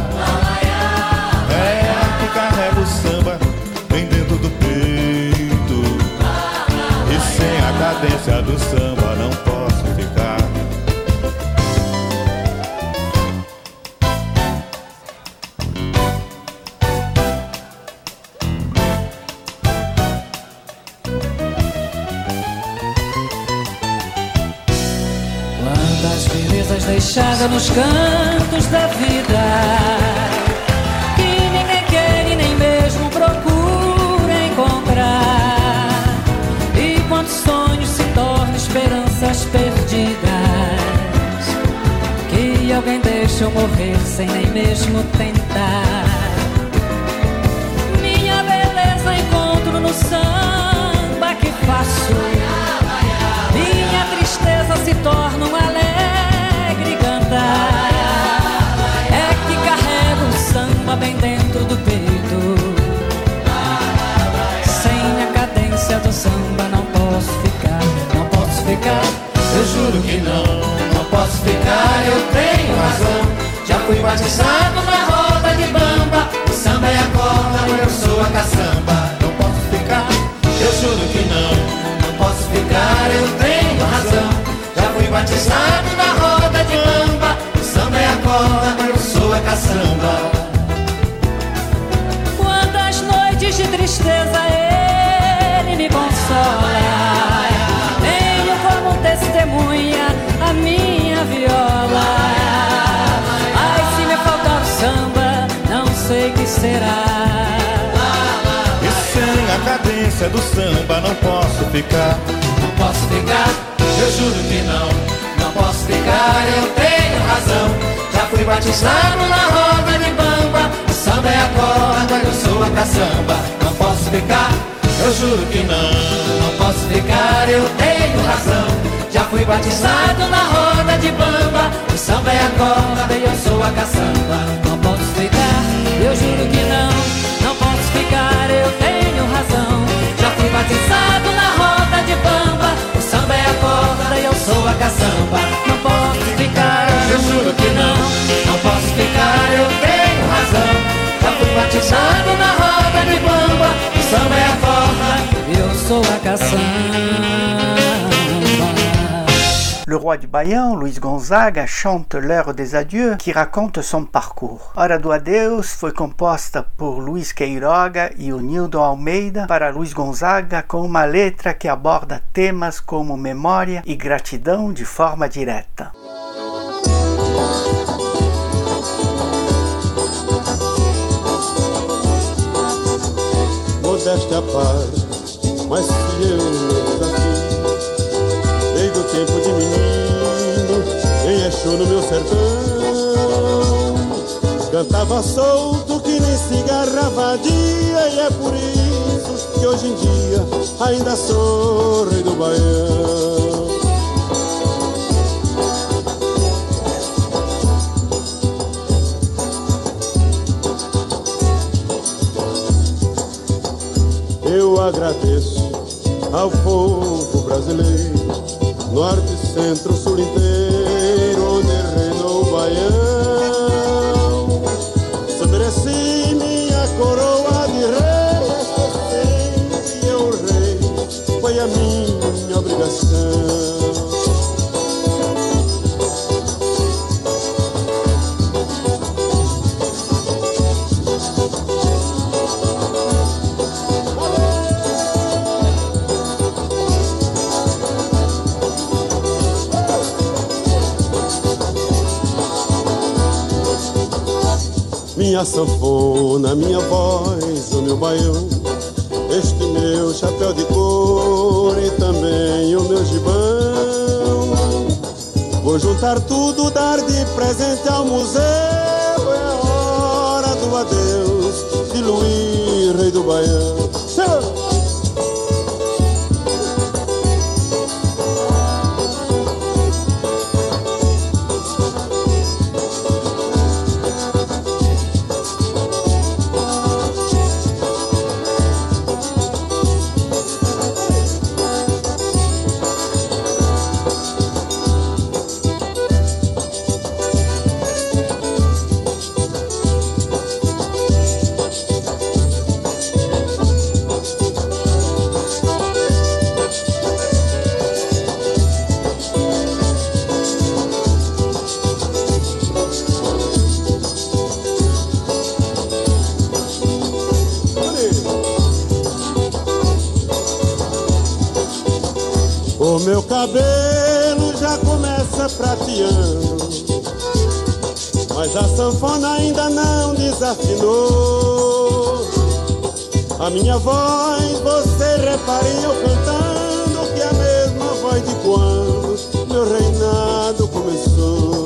[SPEAKER 5] É que carrega o samba bem dentro do peito, e sem a cadência do samba não posso ficar.
[SPEAKER 13] Quantas belezas deixadas nos cantos da vida, que ninguém quer e nem mesmo procura encontrar. E quantos sonhos se tornam esperanças perdidas, que alguém deixa eu morrer sem nem mesmo tentar. Minha beleza encontro no samba que faço, minha tristeza se torna um alegre cantar. É que carrego o samba bem dentro do peito, sem a cadência do samba não posso ficar, não posso ficar. Eu juro que não, não posso ficar, eu tenho razão. Já fui batizado na sei que será.
[SPEAKER 5] E sem a cadência do samba não posso ficar.
[SPEAKER 14] Não posso ficar, eu juro que não. Não posso ficar, eu tenho razão. Já fui batizado na roda de bamba. O samba é a corda, eu sou a caçamba. Não posso ficar, eu juro que não. Não posso ficar, eu tenho razão. Já fui batizado na roda de bamba. O samba é a corda e eu sou a caçamba.
[SPEAKER 13] Não posso ficar, eu juro que não. Não posso ficar, eu tenho razão.
[SPEAKER 14] Já fui batizado na roda de bamba. O samba é a corda e eu sou a caçamba.
[SPEAKER 13] Não posso ficar,
[SPEAKER 14] eu juro que não. Não posso ficar, eu tenho razão. Já fui batizado na roda de bamba. O samba é a corda
[SPEAKER 13] e eu sou a caçamba.
[SPEAKER 1] Le roi du Baião, Luiz Gonzaga, chante l'heure des adieux qui raconte son parcours. Hora do Adeus foi composta por Luiz Queiroga e o Nildo Almeida para Luiz Gonzaga, com uma letra que aborda temas como memória e gratidão de forma direta.
[SPEAKER 12] Modéstia à parte, mas se eu nunca fiz, desde o tempo de menino, em Exu no meu sertão, cantava solto que nem cigarra vadia, e é por isso que hoje em dia ainda sou rei do Baião. Eu agradeço ao povo brasileiro, norte, centro, sul inteiro, onde reinou o Baião. Se mereci minha coroa de rei, esqueci que eu rei, foi a minha obrigação. Minha sanfona, minha voz, o meu baião, este meu chapéu de couro e também o meu gibão. Vou juntar tudo, dar de presente ao museu. É a hora do adeus de Luiz, rei do Baião. O meu cabelo já começa prateando, mas a sanfona ainda não desafinou. A minha voz, você repare eu cantando, que é a mesma voz de quando meu reinado começou.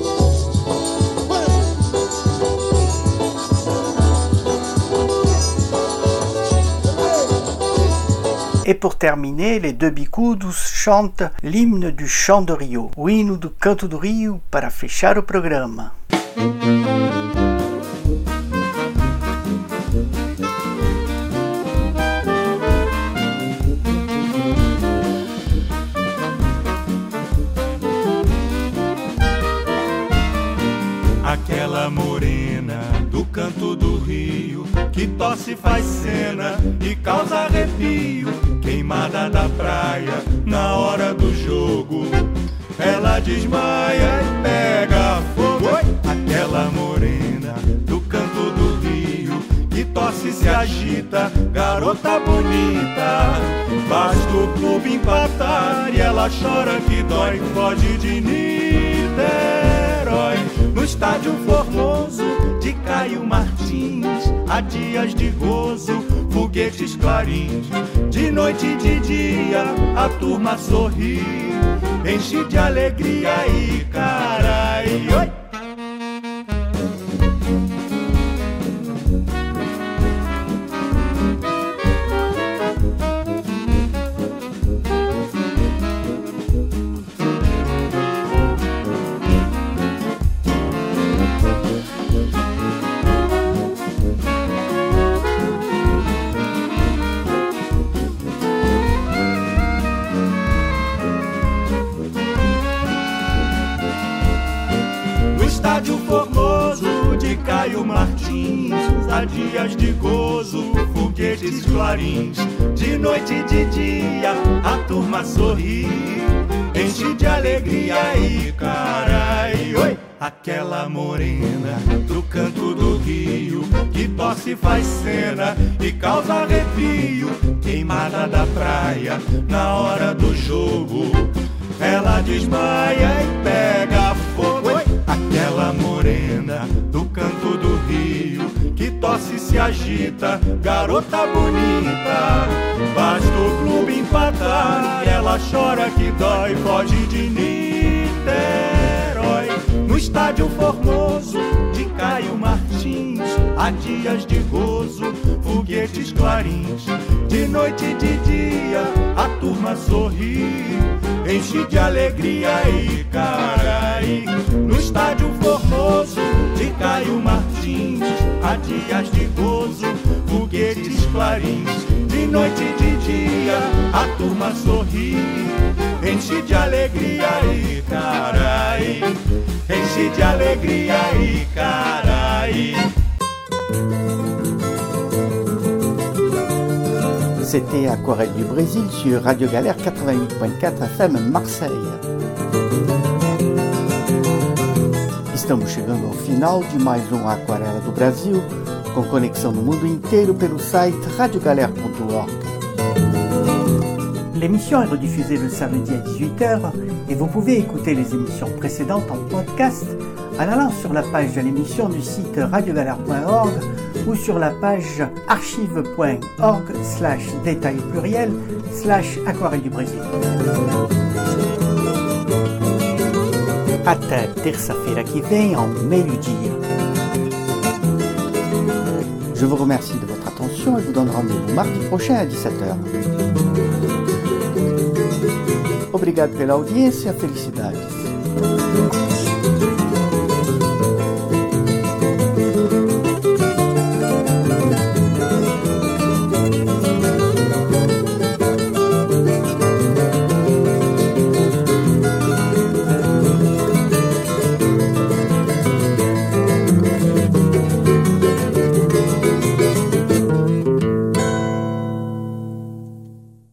[SPEAKER 1] Et pour terminer, les deux bicudos chantent l'hymne du chant do Rio, o hino do canto do Rio, para fechar o programa.
[SPEAKER 4] Aquela morena do canto do rio, que tosse, faz cena e causa arrepio, queimada da praia na hora do jogo, ela desmaia e pega fogo. Aquela morena do canto do rio, que tosse e se agita, garota bonita, basta o clube empatar e ela chora que dói, foge de Niterói. No estádio Formoso, de
[SPEAKER 6] Caio Martins, há dias de gozo, foguetes clarins. De noite e de dia a turma sorri, enche de alegria e carai. Oi! Estádio Formoso de Caio Martins, há dias de gozo, foguetes clarins. De noite e de dia a turma sorri, enche de alegria e carai. Oi! Aquela morena do canto do rio, que tosse e faz cena e causa arrepio, queimada da praia na hora do jogo, ela desmaia e pega fogo. Oi! Aquela morena do canto do rio, que tosse e se agita, garota bonita. Basta o clube empatar, ela chora que dói, foge de Niterói. No estádio Formoso de Caio Martins, há dias de gozo, foguetes clarins. De noite e de dia a turma sorri, enche de alegria e carai. No estádio Formoso de Caio Martins, há dias de gozo, foguetes clarins. De noite e de dia a turma sorri, enche de alegria e carai. Enche de alegria e carai.
[SPEAKER 11] C'était Aquarelle du Brésil sur Radio Galère quatre-vingt-huit point quatre F M Marseille. Estamos chegando ao final de mais um Aquarela do Brasil, com conexão no mundo inteiro pelo site radio galère ponto org.
[SPEAKER 1] L'émission est rediffusée le samedi à dix-huit heures et vous pouvez écouter les émissions précédentes en podcast en allant sur la page de l'émission du site radio galère point org ou sur la page archive point org slash détail pluriel slash aquarelle du Brésil. Até terça-feira que vem ao meio-dia.
[SPEAKER 11] Je vous remercie de votre attention et vous donne rendez-vous mardi prochain à dix-sept heures. Obrigado pela audiência, felicidades.